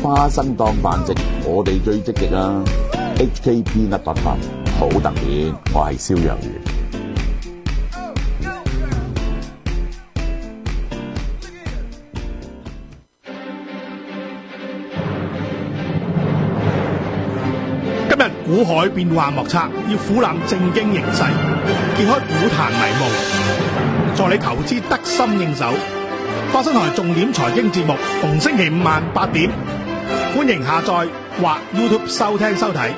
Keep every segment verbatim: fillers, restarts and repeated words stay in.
花生當飯食，我哋最積極啊 ！H K P 一八八好特別，我係蕭若元。 今日股海變幻莫測，要俯覽正經形勢，揭開股壇迷霧，助你投資得心應手。花生台重點財經節目，逢星期五晚八點，歡迎下載或 YouTube 收聽收睇。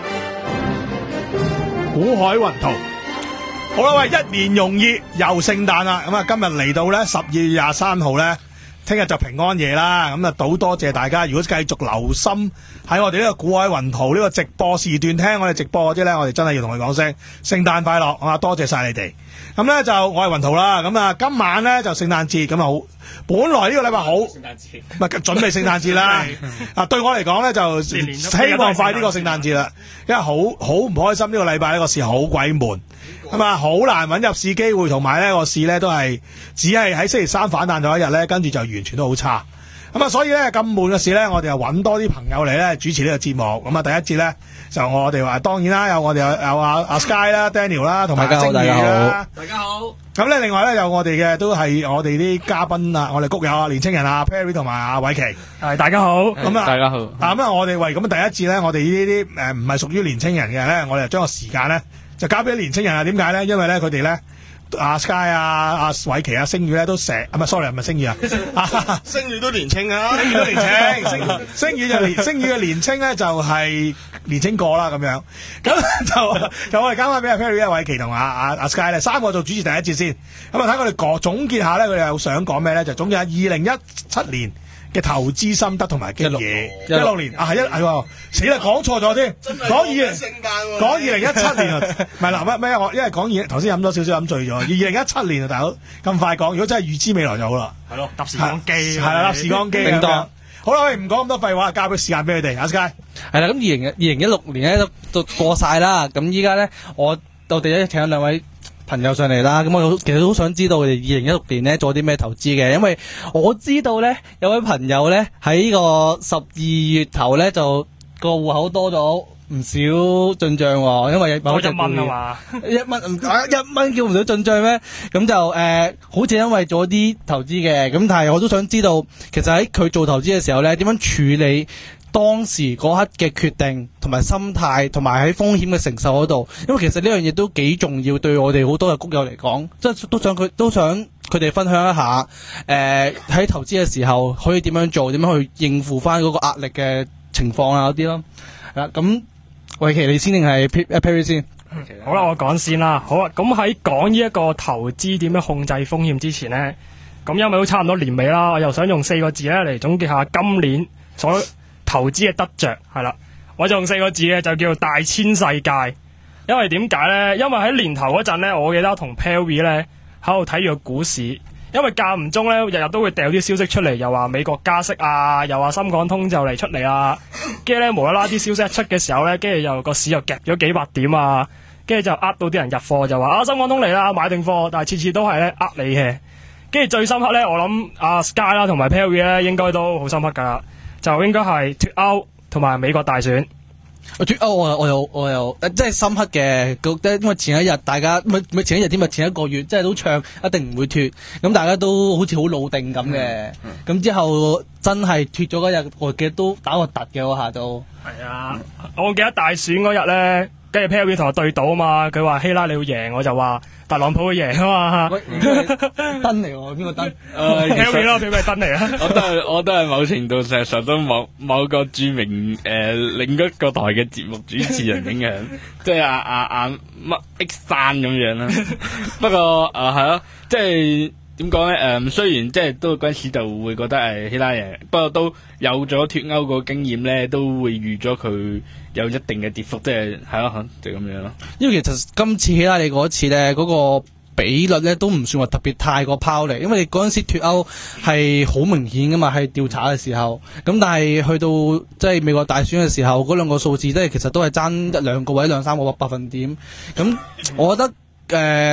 股海雲圖，好啦喂，一年容易又聖誕啦，咁啊今日嚟到咧十二月廿三號咧。聽日就平安夜啦，咁啊好多謝大家。如果繼續留心喺我哋呢個股海雲圖呢個直播時段聽我哋直播嗰啲咧，我哋真係要同佢講聲聖誕快樂啊！多謝晒你哋。咁咧就我係雲圖啦，咁啊今晚咧就聖誕節，咁啊好。本來呢個禮拜好，聖誕節唔係準備聖誕節啦。啊對我嚟講咧就希望快啲過聖誕節啦，因為好好唔開心呢個禮拜呢個市好鬼悶。咁啊，好難揾入市機會，同埋呢個市呢都係只係喺星期三反彈咗一日呢，跟住就完全都好差。咁啊，所以呢，咁悶嘅市呢，我哋又揾多啲朋友嚟呢主持呢個節目。咁啊，第一節呢，就我哋話，當然啦，有我哋有有阿阿 Sky 啦、Daniel 啦，同埋阿星宇啦。 大家好。 咁咧，另外咧有我哋嘅都係我哋啲嘉賓啊，我哋谷友啊，年青人啊 ，Perry 同埋阿偉奇。 係大家好。 咁啊， 大家好。 啊咁啊，我哋為咁第一節咧，我哋呢啲誒唔係屬於年青人嘅咧，我哋就將個時間咧就交俾年青人啊。點解咧？因為咧佢哋咧。阿 Sky 啊、阿偉奇啊、星宇咧都成啊，唔係 sorry 唔係星宇啊， 星宇都年青啊， 星宇都年青，星星宇就年星宇嘅年青咧就係年青過啦咁樣，咁就就我哋交翻俾阿 Perry 啊、偉奇同阿阿阿 Sky 咧三個做主持第一節先，咁啊睇我哋講總結下咧，佢哋又想講咩咧？就總結下二零一七年嘅投資心得同埋經驗，一六年啊係一係死啦講錯咗添，講二零講二零一七年啊，唔係嗱乜咩我因為講二頭先飲咗少少飲醉咗，二零一七年啊大佬咁快講，如果真係預知未來就好啦， 係咯，搭時光機係啦，搭時光機咁樣。好啦，唔講咁多廢話，交俾時間俾佢哋，阿 Sky 係啦，咁二零二零一六年咧都都過晒啦，咁依家咧我我哋咧請咗兩位朋友上嚟啦，咁我其實都想知道佢哋二零一六年咧做啲咩投資嘅，因為我知道咧有位朋友咧喺呢個十二月頭咧就個戶口多咗唔少進賬喎，因為多一蚊啊嘛， 一蚊唔一蚊叫唔到進賬咩？咁就誒、呃，好似因為做啲投資嘅，咁但係我都想知道，其實喺佢做投資嘅時候咧，點樣處理當時嗰刻嘅決定同埋心態，同埋喺風險嘅承受嗰度，因為其實呢樣嘢都幾重要，對我哋好多嘅谷友嚟講，即係都想佢都想佢哋分享一下，誒、呃、喺投資嘅時候可以點樣做，點樣去應付翻嗰個壓力嘅情況啊嗰啲咯。係啦，咁偉奇你先定係 Perry 先？ 好啦，我講先啦。好啊，咁喺講呢一個投資點樣控制風險之前呢，咁因為都差唔多年尾啦，我又想用四個字咧嚟總結下今年所投資嘅得着，係啦，我就用四個字嘅就叫做大千世界。因為點解呢？因為喺年頭嗰陣呢，我記得同 Perry 咧喺度睇住個股市，因為間唔中咧日日都會掉啲消息出嚟，又話美國加息啊，又話深港通就嚟出嚟啦，跟住咧無啦啦啲消息一出嘅時候咧，跟住又個市又夾咗幾百點啊，跟住就呃到啲人入貨，就話啊深港通嚟啦，買定貨，但係次次都係咧呃你嘅。跟住最深刻咧，我諗阿 Sky 啦同埋 Perry 咧應該都好深刻噶。就應該係脫歐同埋美國大選。 脫歐我我又我又即係深刻嘅，因為前一日大家唔係唔係前一日添啊，前一個月即係都唱一定唔會脫，咁大家都好似好老定咁嘅。咁、嗯嗯、之後真係脫咗嗰日，我記得都打個突嘅嗰下都。係啊， 我記得大選嗰日咧，跟住 Perry 同我對賭啊嘛，佢話希拉里會贏，我就話特朗普會贏啊嘛。 燈嚟喎，邊個燈？ 誒，Perry 咯，佢咪燈嚟啊？ 我都係我都係某程度上受到某某個著名誒、呃、另一個台嘅節目主持人影響，即係阿阿阿乜 X 山咁樣啦。不過誒係咯，即係。點講咧？誒、嗯，雖然即係都嗰陣時就會覺得係希拉里，不過都有咗脫歐個經驗咧，都會預咗佢有一定嘅跌幅，即係係咯，就咁樣咯。 因為其實今次希拉里嗰次咧，嗰、那個比率咧都唔算話特別太過拋離，因為嗰陣時脫歐係好明顯噶嘛，係調查嘅時候。咁但係去到即係美國大選嘅時候，嗰兩個數字即係其實都係爭一兩個位兩三個百分點。咁我覺得誒。呃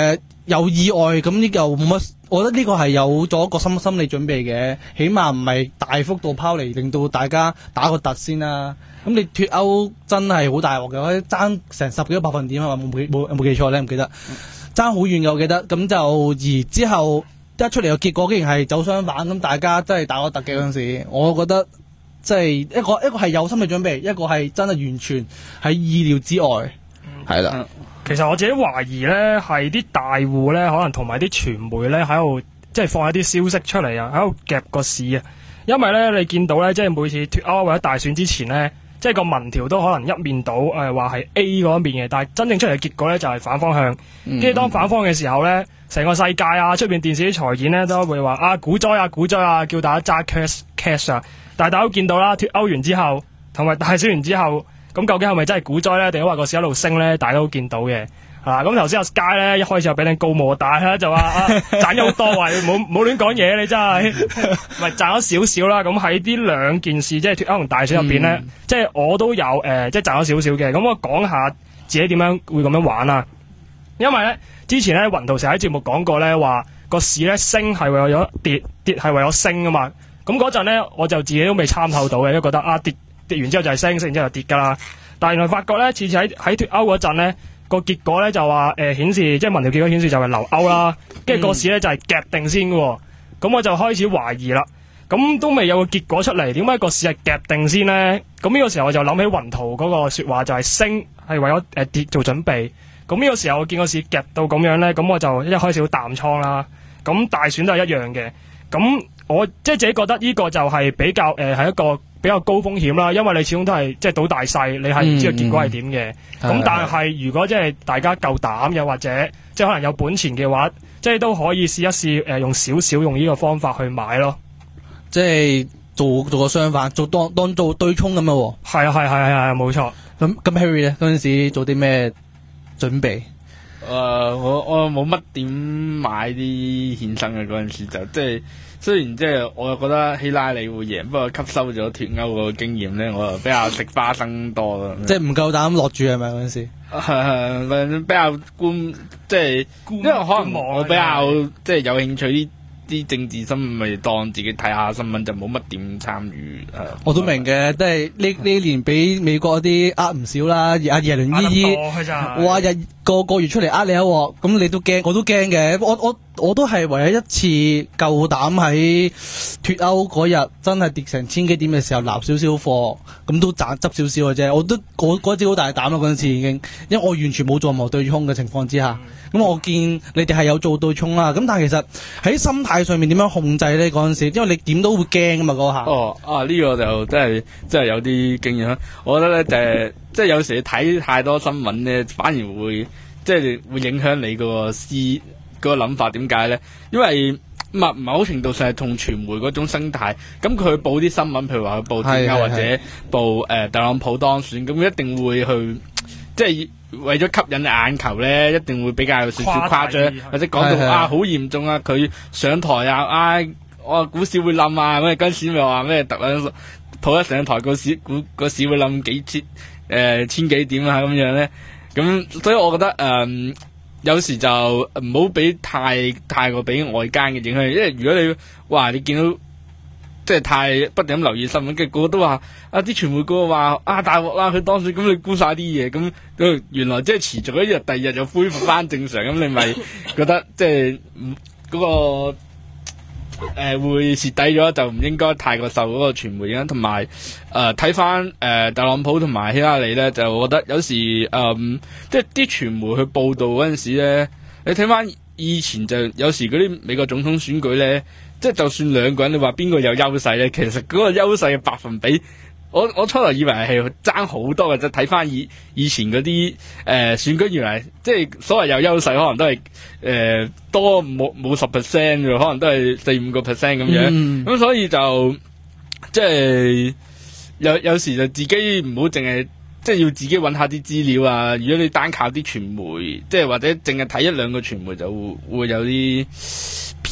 有意外咁呢又冇乜，我覺得呢個係有咗個心心理準備嘅，起碼唔係大幅度拋離，令到大家打個突先啦。咁你脱歐真係好大鑊嘅，可以爭成十幾個百分點啊嘛，冇冇冇記錯咧，唔記得爭好遠嘅，我記得。咁就而之後一出嚟嘅結果，竟然係走相反，咁大家真係打個突嘅嗰陣時，我覺得即係一個一個係有心理準備，一個係真係完全喺意料之外，係啦、嗯。 其實我自己懷疑咧，係啲大戶咧，可能同埋啲傳媒咧喺度，即係放一啲消息出嚟啊，喺度夾個市啊。因為咧，你見到咧，即係每次脱歐或者大選之前咧，即係個民調都可能一面倒，誒話係 A 嗰一面嘅，但係真正出嚟嘅結果咧就係反方向。跟住、嗯、當反方嘅時候咧，成個世界啊，出邊電視啲財演咧都會話啊股災啊股災啊，叫大家揸 cash cash 啊。但係大家都見到啦，脱歐完之後同埋大選完之後。咁究竟係咪真係股災咧？定係話個市一路升咧？大家都見到嘅，啊！咁頭先阿 Sky 咧一開始就俾你告莫大啦，就話啊賺咗好多啊，冇冇亂講嘢，你真係咪賺咗少少啦？咁喺呢兩件事，即係脱歐同大選入邊咧，嗯、即係我都有誒、呃，即係賺咗少少嘅。咁我講下自己點樣會咁樣玩啊？因為咧之前咧雲圖成日喺節目講過咧，話個市咧升係為咗跌，跌係為咗升啊嘛。咁嗰陣咧我就自己都未參透到嘅，因為覺得啊跌。跌完之後就係升，升完之後就跌噶啦。但係原來發覺咧，次次喺喺脱歐嗰陣咧，個結果咧就話誒顯示，即係民調結果顯示就係留歐啦。跟住個市咧就係夾定先嘅。咁我就開始懷疑啦。咁都未有個結果出嚟，點解個市係夾定先咧？咁呢個時候我就諗起雲圖嗰個說話，就係升係為咗誒跌做準備。咁呢個時候我見個市夾到咁樣咧，咁我就一開始好淡倉啦。咁大選都係一樣嘅。咁我即係自己覺得呢個就係比較誒係、呃、一個。比較高風險啦，因為你始終都係即係賭大細，你係唔知道結果係點嘅。咁、嗯、但係如果即係大家夠膽，又或者即係可能有本錢嘅話，即係都可以試一試誒、呃，用少少用呢個方法去買咯。 即係做做個相反，做當當做對沖咁樣喎。係啊係係係係冇錯。咁咁 Harry 咧嗰陣時做啲咩準備？誒、 呃，我我冇乜點買啲衍生嘅嗰陣時就即係。雖然即係我又覺得希拉里會贏，不過吸收咗脱歐個經驗咧，我就比較食花生多咯。即係唔夠膽落注係咪嗰陣時？係係比較觀，即係因為可能我比較即係有興趣啲啲政治新聞，咪當自己睇下新聞就冇乜點參與。我都明嘅，即係呢呢年俾美國啲呃唔少啦，阿耶倫姨姨哇日個個月出嚟呃你一鑊，咁你都驚，我都驚嘅。我我。我都係唯一一次夠膽喺脱歐嗰日真係跌成千幾點嘅時候立少少貨，咁都賺執少少嘅啫。我都嗰嗰支好大膽啦，嗰陣時已經，因為我完全冇做任何對沖嘅情況之下，咁、嗯、我見你哋係有做對沖啦。咁但係其實喺心態上面點樣控制咧？嗰陣時，因為你點都會驚啊嘛嗰下。哦，啊呢、這個就真係真係有啲經驗啦。我覺得咧就係、是、即係有時你睇太多新聞咧，反而會即係會影響你個思。嗰個諗法點解咧？因為某某程度上係同傳媒嗰種生態，咁佢報啲新聞，譬如話佢報脱歐或者報誒、呃、特朗普當選，咁一定會去即係為咗吸引眼球咧，一定會比較有少少誇張，或者講到啊好嚴重啊，佢上台啊，啊我股市會冧啊，咁嗰陣時咪話咩特朗普一上台個市股個市會冧幾千誒、呃、千幾點啊咁樣咧，咁所以我覺得誒。呃有時就唔好俾太太過俾外間嘅影響，因為如果你哇你見到即係太不斷咁留意新聞，跟住個個都話啊啲傳媒嗰個話啊大鑊啦，佢當選，咁你估晒啲嘢，咁原來即係持續一日，第二日就恢復翻正常，咁你咪覺得即係嗰個。誒、呃，會蝕底咗就唔應該太過受嗰個傳媒影響，同埋誒睇翻誒特朗普同埋希拉里咧，就我覺得有時誒、呃、即係啲傳媒去報道嗰陣時咧，你睇翻以前就有時嗰啲美國總統選舉咧，即係就算兩個人你話邊個有優勢咧，其實嗰個優勢嘅百分比。我我初頭以為係爭好多嘅啫，睇翻以以前嗰啲誒選舉，原來即係所謂有優勢，可能都係誒、呃、多冇冇十 percent 嘅，可能都係四五個 percent 咁樣。咁、嗯、所以就即係有有時就自己唔好淨係即係要自己揾下啲資料啊。如果你單靠啲傳媒，即係或者淨係睇一兩個傳媒，就會會有啲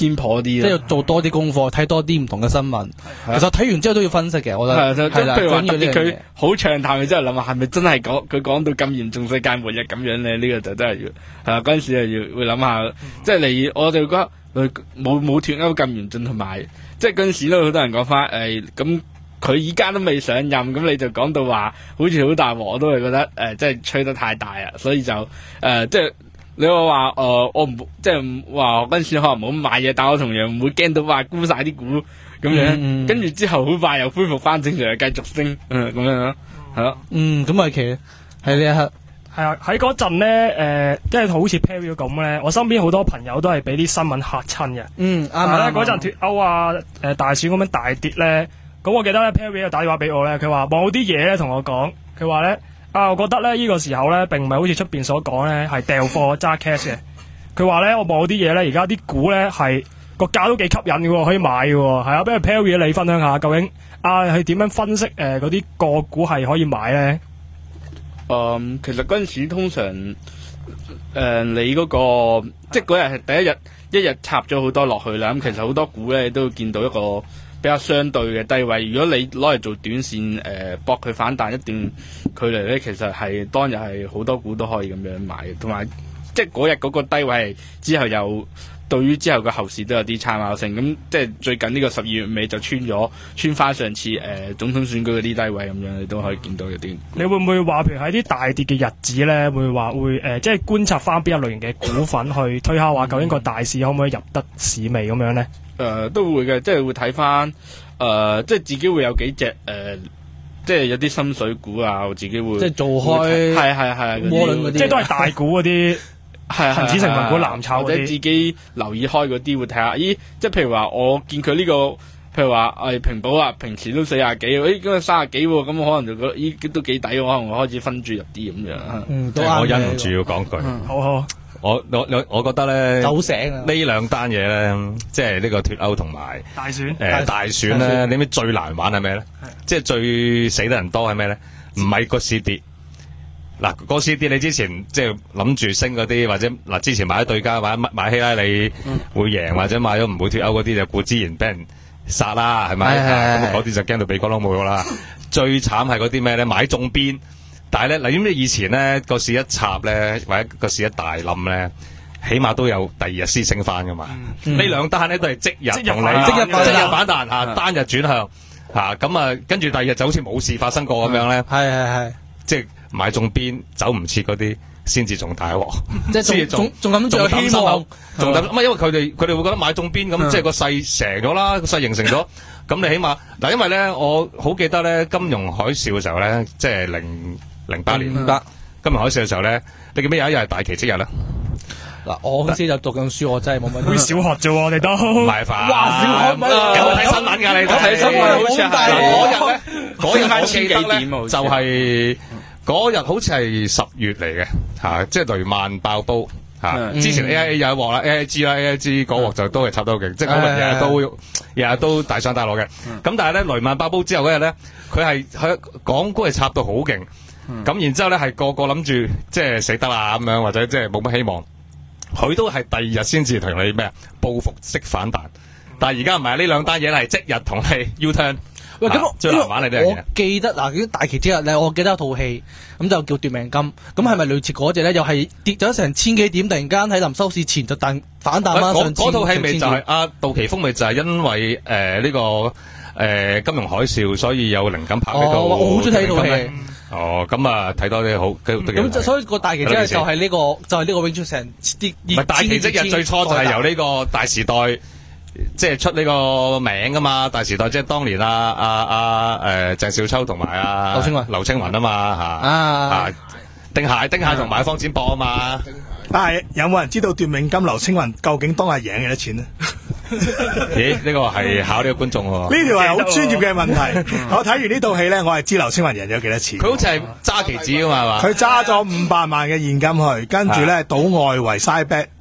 偏頗啲， 即係要做多啲功課，睇多啲唔同嘅新聞。其實睇完之後都要分析嘅，我覺得係係啦。 譬如話特緊要呢樣嘢別佢好暢談，之後諗下係咪真係講佢講到咁嚴重世界末日咁樣咧？呢、這個就真係要係啦，嗰陣時就要會諗下，嗯、即係你我哋覺得冇冇脱歐咁嚴重，同埋即係嗰陣時都好多人講翻誒咁。佢依家都未上任，咁你就講到話好似好大鑊，我都係覺得誒、呃，即係吹得太大啊！所以就誒、呃，即係你話話誒，我唔即係話嗰陣時可能冇買嘢，但我同樣唔會驚到話沽晒啲股咁樣，嗯、跟住之後好快又恢復翻正常，繼續升，嗯咁樣咯，係咯。 嗯，咁咪其實喺呢一刻係啊，喺嗰陣咧誒，即係好似 Perry 咁咧，我身邊好多朋友都係俾啲新聞嚇親嘅。嗯，啱啊。嗰陣脱歐啊，誒、呃、大選咁樣大跌咧。咁我記得咧 Perry 又打電話俾我咧，佢話某啲嘢咧同我講，佢話咧啊，我覺得咧呢、這個時候咧並唔係好似出邊所講咧係掉貨揸 cash 嘅。佢話咧我某啲嘢咧而家啲股咧係個價都幾吸引嘅，可以買嘅。係啊，不如 Perry 你分享下究竟啊係點樣分析誒嗰啲個股係可以買咧？ 嗯，其實嗰陣時通常誒、呃、你嗰、那個即係嗰日係第一日一日插咗好多落去啦。咁其實好多股咧都見到一個比較相對嘅低位，如果你攞嚟做短線誒搏佢反彈一段距離咧，其實係當日係好多股都可以咁樣買嘅，同埋即係嗰日嗰個低位係之後又對於之後嘅後市都有啲參考性。咁即係最近呢個十二月尾就穿咗穿翻上次誒、呃、總統選舉嗰啲低位咁樣，你都可以見到有啲。 你會唔會話譬如喺啲大跌嘅日子咧，會話會誒、呃、即係觀察翻邊一類型嘅股份去推下話究竟個大市可唔可以入得市味咁樣咧？ 誒、呃、都會嘅，即係會睇翻誒，即係自己會有幾隻誒、呃，即係有啲心水股啊，我自己會即係做開， 係係係窩輪嗰啲， 即係都係大股嗰啲，係恒指成分股、藍籌或者自己留意開嗰啲會睇下，咦，即係譬如話我見佢呢、這個，譬如話誒平保啊，平時都四廿幾，誒今日三十幾，咁可能就覺得咦都幾抵，可能我開始分注入啲咁樣。 嗯，都我忍唔住要講句， 嗯、好好。 我我我我覺得咧， 走醒啊！ 呢兩單嘢咧，即係呢個脱歐同埋大選， 誒、呃、大選咧，你知最難玩係咩咧？即係最死得人多係咩咧？唔係個市跌，嗱個市跌你之前即係諗住升嗰啲，或者嗱之前買咗對家，或者買希拉里會贏，或者買咗唔會脱歐嗰啲，就固之然俾人殺啦，係咪？咁嗰啲就驚到鼻哥窿冇咗啦。最慘係嗰啲咩咧？買中邊？但係咧，嗱，咁你以前咧個市一插咧，或者個市一大冧咧，起碼都有第二日先升翻噶嘛。呢兩單咧都係即日同你即日即日反彈嚇，單日轉向嚇，咁啊跟住第二日就好似冇事發生過咁樣咧。 係係係， 即係買中邊走唔切嗰啲，先至仲大鑊。 即係仲仲咁仲有希望， 仲等，因為佢哋佢哋會覺得買中邊咁，即係個勢成咗啦，個勢形成咗。咁你起碼嗱，因為咧我好記得咧金融海嘯嘅時候咧，即係零。零八年得金融海嘯嘅時候咧，你記唔記得有一日係大奇蹟日咧？ 嗱，我嗰時就讀緊書，我真係冇乜。 好似小學啫，我哋都唔係吧？ 哇，小學乜？ 有睇新聞㗎，你睇新聞好似係嗰日咧，嗰日我記得咧就係嗰日好似係十月嚟嘅嚇，即係雷曼爆煲嚇。之前 A I A 有一鑊啦，A I G 啦，A I G 嗰鑊就都係插得好勁，即係嗰日日日都日日都大上大落嘅。咁但係咧雷曼爆煲之後嗰日咧，佢係喺港股係插到好勁。咁、嗯、然之後咧，係個個諗住即係死得啦咁樣，或者即係冇乜希望。佢都係第二日先至同你咩啊報復式反彈。但係而家唔係，呢兩單嘢係即日同你 U turn。喂，咁、啊、最難玩你呢樣嘢。我記得嗱，啲大旗之日咧，我記得有套戲，咁就叫奪命金。咁係咪類似嗰隻咧？又係跌咗成千幾點，突然間喺臨收市前就彈反彈翻上千。 嗰套戲咪就係阿杜琪峰咪就係因為誒呢、呃這個誒、呃、金融海嘯，所以有靈感拍呢套。 哦，我好中意睇呢套戲。 哦，咁啊，睇多啲好， 咁所以個大奇蹟日就係呢、這個，就係、是、呢個永出成啲。 唔係大奇蹟日最初就係由呢個大時代，即係出呢個名噶嘛。大時代即係當年啊啊啊誒鄭少秋同埋啊劉青雲、劉青雲啊嘛嚇啊，丁蟹丁蟹同埋方展博啊嘛。 但係有冇人知道奪命金劉青雲究竟當日贏幾多錢呢？ 咦？呢個係考呢個觀眾喎。 呢條係好專業嘅問題。我睇完呢套戲咧，我係知劉青雲贏咗幾多錢。 佢好似係揸期指噶嘛，係嘛？ 佢揸咗五百萬嘅現金去，跟住咧賭外圍 side bet，即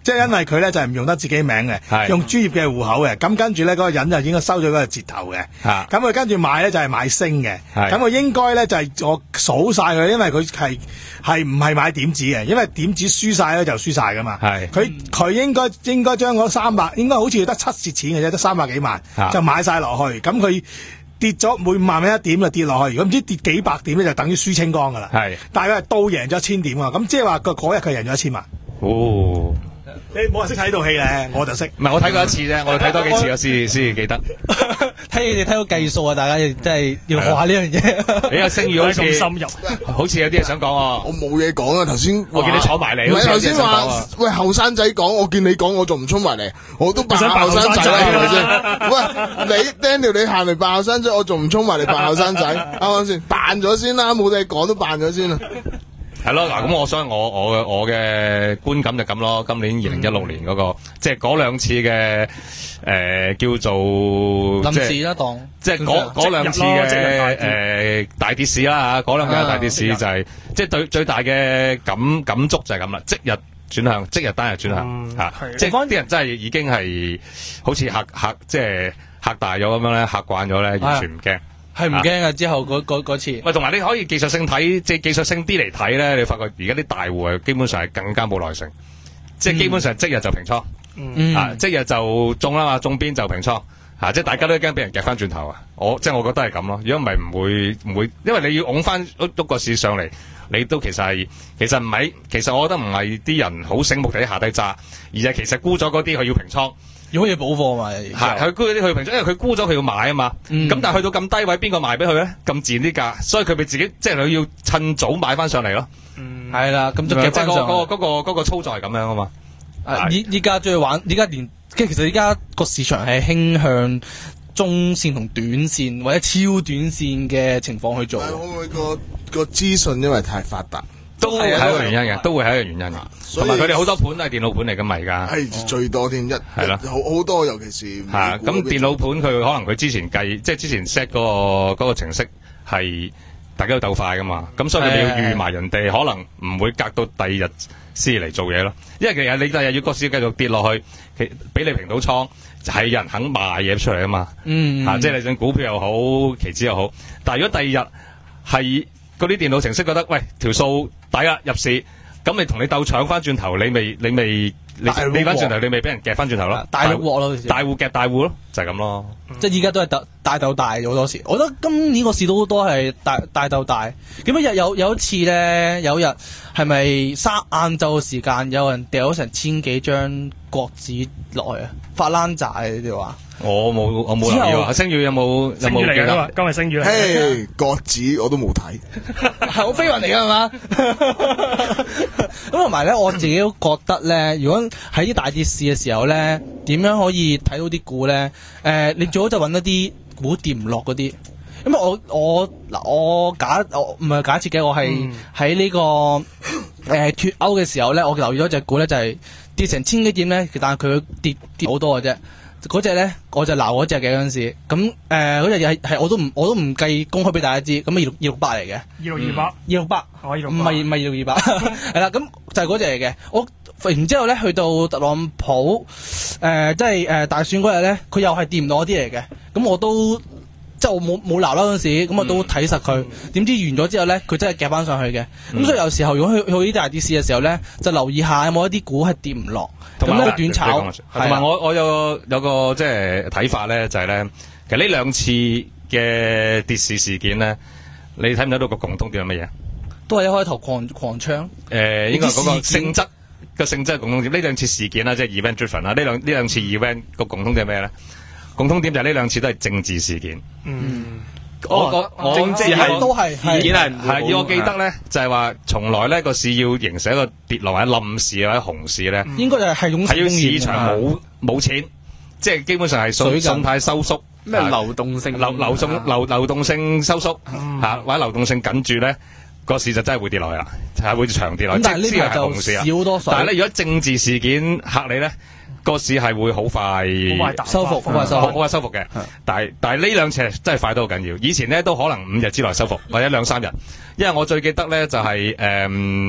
即係因為佢咧就係唔用得自己名嘅， 係用專業嘅戶口嘅。咁跟住咧嗰個人就應該收咗嗰個折頭嘅。 嚇咁佢跟住買咧就係買星嘅。 係咁佢應該咧就係我數晒佢，因為佢係係唔係買點子嘅，因為點子輸晒咧就輸晒噶嘛。 係佢佢應該應該將嗰三百應該好似得七蝕錢嘅啫，得三百幾萬嚇就買晒落去。咁佢跌咗每五萬蚊一點就跌落去，如果唔知跌幾百點咧就等於輸清光噶啦。 係但係佢係都贏咗一千點啊！咁即係話個嗰日佢贏咗一千萬。 哦。 你冇人識睇套戲咧，我就識。 唔係我睇過一次啫，我睇多幾次我先先記得。 睇你哋睇到計數啊！大家真係要學下呢樣嘢。 你阿星宇好似咁深入， 好似有啲嘢想講喎。 我冇嘢講啊！頭先我見你坐埋嚟， 唔係頭好似有啲嘢先話想講啊。 喂後生仔講，我見你講我仲唔衝埋嚟，我都扮後生仔啦，係咪先？喂，你 Daniel 你行嚟扮後生仔，我仲唔衝埋嚟扮後生仔？啱唔啱先？扮咗先啦，冇嘢講都扮咗先啦。 係咯，嗱咁我所以我我嘅我嘅觀感就咁咯。今年二零一六年嗰個，即係嗰兩次嘅誒叫做臨即係時啦，當即係嗰嗰兩次嘅誒大跌市啦嚇，嗰兩日大跌市就係即係對最大嘅感感觸就係咁啦，即日轉向，即日單日轉向嚇，即係啲人真係已經係好似嚇嚇即係嚇大咗咁樣咧，嚇慣咗咧，完全唔驚。 係唔驚啊！之後嗰嗰嗰次， 喂，同埋你可以技術性睇，即係技術性啲嚟睇咧，你發覺而家啲大戶係基本上係更加冇耐性，即係基本上即日就平倉， 嗯啊，即日就中啦嘛，中邊就平倉，啊，即係大家都驚俾人夾翻轉頭啊！我即係我覺得係咁咯，如果唔係唔會唔會，因為你要拱翻喐喐個市上嚟，你都其實係其實唔係，其實我覺得唔係啲人好醒目地下低揸，而係其實沽咗嗰啲佢要平倉。 要可以補貨嘛？ 係佢沽咗啲佢平倉，因為佢沽咗佢要買啊嘛。咁、 嗯、 但係去到咁低位，邊個賣俾佢咧？咁自然啲價，所以佢咪自己即係佢要趁早買翻上嚟咯。 嗯，係啦，咁就夾翻上。 嗰、嗰個嗰、嗰個嗰、嗰個操作係咁樣啊嘛。 啊！依依家中意玩，依家連即係其實依家個市場係傾向中線同短線或者超短線嘅情況去做。 會唔會個個資訊因為太發達？ 都係一個原因嘅，都會係一個原因嘅。同埋佢哋好多盤都係電腦盤嚟㗎嘛，而家係最多添，一係啦， 好好多，尤其是係咁電腦盤佢可能佢之前計，即係之前 set 嗰個嗰個程式係大家都鬥快㗎嘛，咁所以佢哋要預埋人哋，可能唔會隔到第二日先嚟做嘢咯。因為其實你第日要個市繼續跌落去，其俾你平到倉，係有人肯賣嘢出嚟啊嘛。 嗯， 啊，即係你想股票又好，期指又好，但係如果第二日係嗰啲電腦程式覺得喂條數抵啦入市，咁你同你鬥搶翻轉頭，你未你未你你翻轉頭，你未俾人夾翻轉頭咯， 大陸鑊咯， 大戶夾大戶咯，就係咁咯。 即係依家都係大大鬥大好多時，我覺得今年個市都都係大大鬥大。咁一日有有一次咧，有一日係咪三晏晝時間有人掉咗成千幾張國紙落去啊？發爛債你哋話？ 我冇我冇留意啊！星宇有冇有冇記得？ 今日星宇嚟。 嘿，國紙我都冇睇， 係我飛雲嚟㗎係嘛？咁同埋咧，我自己都覺得咧，如果喺啲大跌市嘅時候咧，點樣可以睇到啲股咧？誒、呃，你最好就揾一啲股跌唔落嗰啲。因為我我嗱我假我唔係假設嘅，我係喺呢個誒脫歐嘅時候咧，我留意咗隻股咧就係、是、跌成千幾點咧，但係佢跌跌好多嘅啫。嗰隻咧，我就鬧嗰隻嘅嗰陣時，咁誒嗰隻嘢係我都唔我都唔計公開俾大家知，咁二六二六八嚟嘅， 二六二八， 二六八， 唔係唔係二六二八，係啦，咁就係嗰隻嚟嘅。我然之後咧，去到特朗普誒，即係誒大選嗰日咧，佢又係掂唔到嗰啲嚟嘅，咁我都即係我冇冇鬧啦嗰陣時，咁我都睇實佢。點知完咗之後咧，佢真係夾翻上去嘅。咁所以有時候如果去去呢啲大跌市嘅時候咧，就留意下有冇一啲股係跌唔落。咁咧短炒， 同埋我我有個有個即係睇法咧，就係咧，其實呢兩次嘅跌市事件咧，你睇唔睇到個共通點係乜嘢？ 都係一開頭狂狂槍。 誒，應該嗰個性質個性質嘅共通點。呢兩次事件啦，即係 event driven 啦。呢兩呢兩次 event 個共通點係咩咧？共通點就係呢兩次都係政治事件。 嗯。 我我政治係都係事件係係，以我記得咧，就係話從來咧個市要形成一個跌落或者冧市或者熊市咧， 應該就係係種係要市場冇冇錢，即係基本上係信信貸收縮， 咩流動性流流動流流動性收縮嚇，或者流動性緊住咧，個市就真係會跌落去啦，係會長跌落去。 但係呢個係熊市啊， 少多水。 但係咧，如果政治事件嚇你咧，個市係會好快收復，好快收復， 好快收復嘅。但係但係呢兩次真係快得好緊要。以前咧都可能五日之內收復，或者兩三日。因為我最記得咧就係誒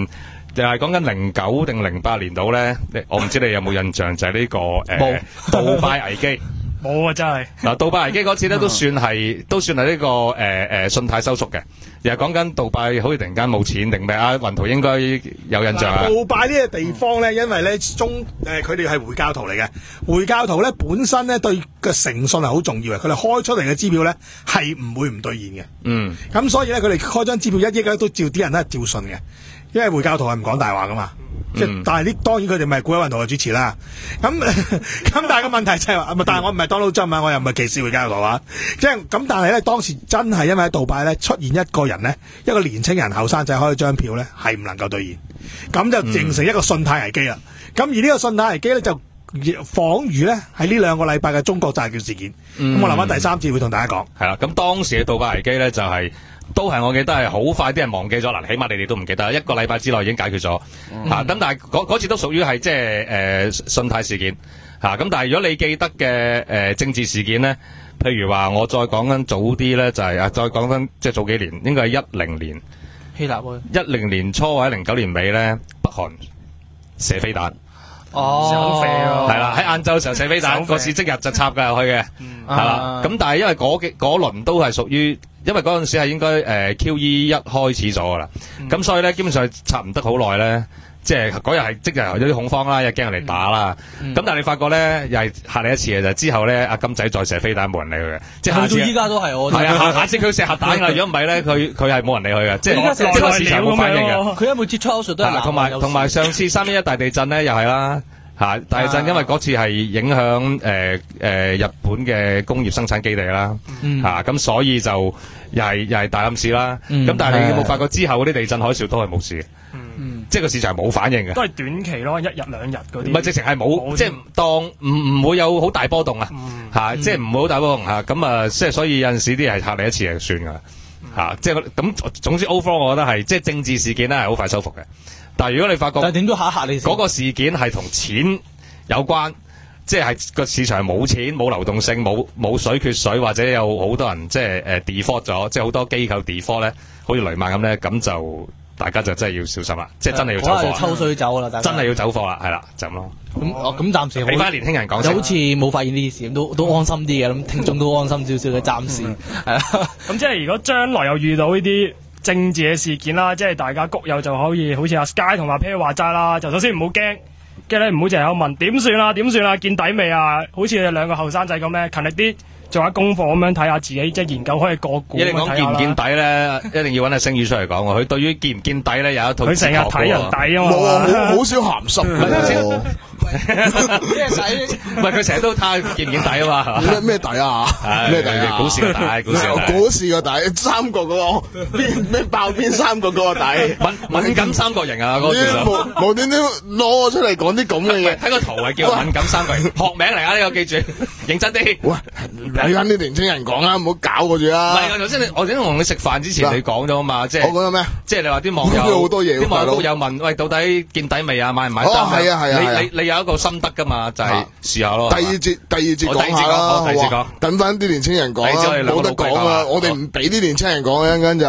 就係講緊零九定零八年度咧，我唔知你有冇印象，就係呢、這個誒杜拜危機。 冇啊，真係嗱，杜拜危機嗰次咧都算係都算係呢、這個誒誒、呃、信貸收縮嘅，又係講緊杜拜好似突然間冇錢定咩啊？雲圖應該有印象啊。 杜拜呢個地方咧，因為咧中誒佢哋係回教徒嚟嘅，回教徒咧本身咧對嘅誠信係好重要嘅，佢哋開出嚟嘅支票咧係唔會唔兌現嘅。嗯，咁所以咧佢哋開張支票一億咧都照啲人都係照信嘅，因為回教徒係唔講大話噶嘛。即係、嗯，但係呢當然佢哋咪係古一雲圖嘅主持啦。咁咁但係個問題就係、是、話，但係我唔係 Donald Trump啊，我又唔係歧視回教徒啊。即係咁，但係咧當時真係因為喺杜拜咧出現一個人咧，一個年青人後生仔開張票咧係唔能夠兌現，咁就形成一個信貸危機啦。咁、嗯、而呢個信貸危機咧就仿如咧喺呢兩個禮拜嘅中國債券事件。咁、嗯、我留翻第三節會同大家講。係啦， 咁當時嘅杜拜危機咧就係、是。都係我記得係好快啲人忘記咗啦，起碼你哋都唔記得，一個禮拜之內已經解決咗嚇。咁、嗯啊、但係嗰次都屬於係即係誒信貸事件嚇。咁、啊、但係如果你記得嘅誒、呃、政治事件咧，譬如話我再講緊早啲咧，就係、是、啊再講緊即係早幾年，應該係一零年希臘啊， 一零年初或者零九年尾咧，北韓射飛彈。 哦， 係啦，喺晏晝嘅時候射飛彈，個市即日就插㗎入去嘅，係啦。咁但係因為嗰幾嗰輪都係屬於。因為嗰陣時係應該誒、呃、Q E 一開始咗噶啦，咁、嗯、所以咧基本上插唔得好耐咧，即係嗰日係即係有啲恐慌啦，又驚人嚟打啦。咁、嗯、但係你發覺咧，又係嚇你一次嘅就之後咧，阿金仔再射飛彈冇人理佢嘅，即係下次到依家都係我係啊，下下次佢射核彈㗎，如果唔係咧，佢佢係冇人理佢嘅，即係即係個市場冇反應嘅。 佢一每接出口術都係同埋同埋上次三一一大地震咧又係啦。嚇！大地震因為嗰次係影響誒誒日本嘅工業生產基地啦，嚇咁所以就又係又係大冧市啦。咁但係你有冇發覺之後嗰啲地震海嘯都係冇事嘅？即係個市場冇反應嘅。都係短期咯，一日兩日嗰啲。唔係直情係冇，即係當唔唔會有好大波動啊！嚇，即係唔會好大波動嚇。咁啊，即係所以有陣時啲係嚇你一次就算㗎啦。嚇，即係咁總之 overall 我覺得係即係政治事件咧係好快收復嘅。但係如果你發覺，但係點都嚇嚇你嗰個事件係同錢有關，即係個市場冇錢、冇流動性、冇冇水缺水，或者有好多人即係誒 default 咗，即係好多機構 default 咧，好似雷曼咁咧，咁就大家就真係要小心啦，即係真係要走貨，抽水走啦，真係要走貨啦，係啦，就咁咯。咁哦，咁暫時俾翻年輕人講，就好似冇發現呢件事，都都安心啲嘅，咁聽眾都安心少少嘅，暫時係啦。咁即係如果將來又遇到呢啲政治嘅事件啦，即係大家谷友就可以好似阿 Sky 同阿 P 話齋啦，就首先唔好驚，跟住咧唔好淨係喺度問點算啊點算啊見底未啊？好似你哋兩個後生仔咁咧，勤力啲做下功課咁樣睇下自己，即係研究可以個股。一你講見唔見底咧，一定要揾阿星宇出嚟講喎。佢對於見唔見底咧有一套。佢成日睇人底啊嘛。冇啊，好少鹹濕。咩底？唔係佢成日都睇見唔見底啊嘛。咩咩底啊？咩底啊？股市個底，股市個底。股市個底，三角嗰個邊咩爆邊三角嗰個底。敏敏感三角形啊！嗰個無無端端攞我出嚟講啲咁嘅嘢。睇個圖係叫敏感三角形，學名嚟啊！呢個記住，認真啲。喂，睇翻啲年青人講啊，唔好搞我住啦。唔係啊，頭先你我點同你食飯之前你講咗啊嘛，即係我講咗咩？即係你話啲網友好多嘢，啲網友有問喂，到底見底未啊？買唔買單？哦，係啊，係啊，你你你有一個心得噶嘛，就係試下咯。第二節第二節講下啦，第二節講，等翻啲年青人講啦，冇得講啊！我哋唔俾啲年青人講嘅，一陣間就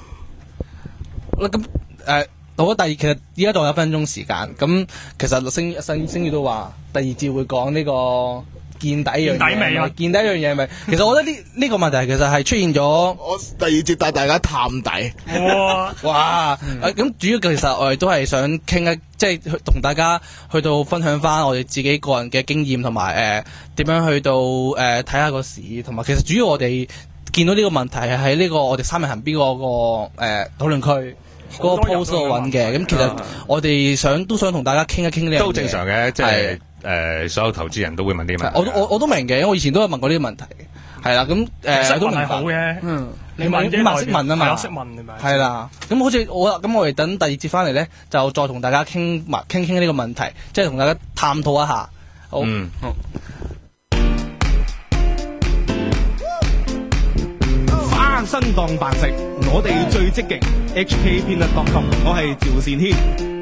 咁誒。到咗第二，其實依家仲有一分鐘時間，咁其實星星星宇都話第二節會講呢個。見底樣嘢，見底樣嘢咪？其實我覺得呢呢個問題其實係出現咗。我第二節帶大家探底。哇！哇！咁、嗯啊、主要其實我哋都係想傾一，即係同大家去到分享翻我哋自己個人嘅經驗，同埋誒點樣去到誒睇下個市，同埋其實主要我哋見到呢個問題係喺呢個我哋三人行邊嗰個誒討論區嗰個 post 度揾嘅。咁其實我哋想都想同大家傾一傾呢樣嘢。都正常嘅，即係。誒、呃，所有投資人都會問啲問題。我我我都明嘅，因為我以前都有問過呢啲問題。係啦，咁誒、呃、都明白。好嘅，嗯，你問你問識問啊嘛，識問係咪？係啦，咁好似我咁，我哋等第二節翻嚟咧，就再同大家傾埋傾傾呢個問題，即係同大家探討一下。好，嗯，好。翻身當飯食，我哋最積極。H K Peanut dot com， 我係趙善軒。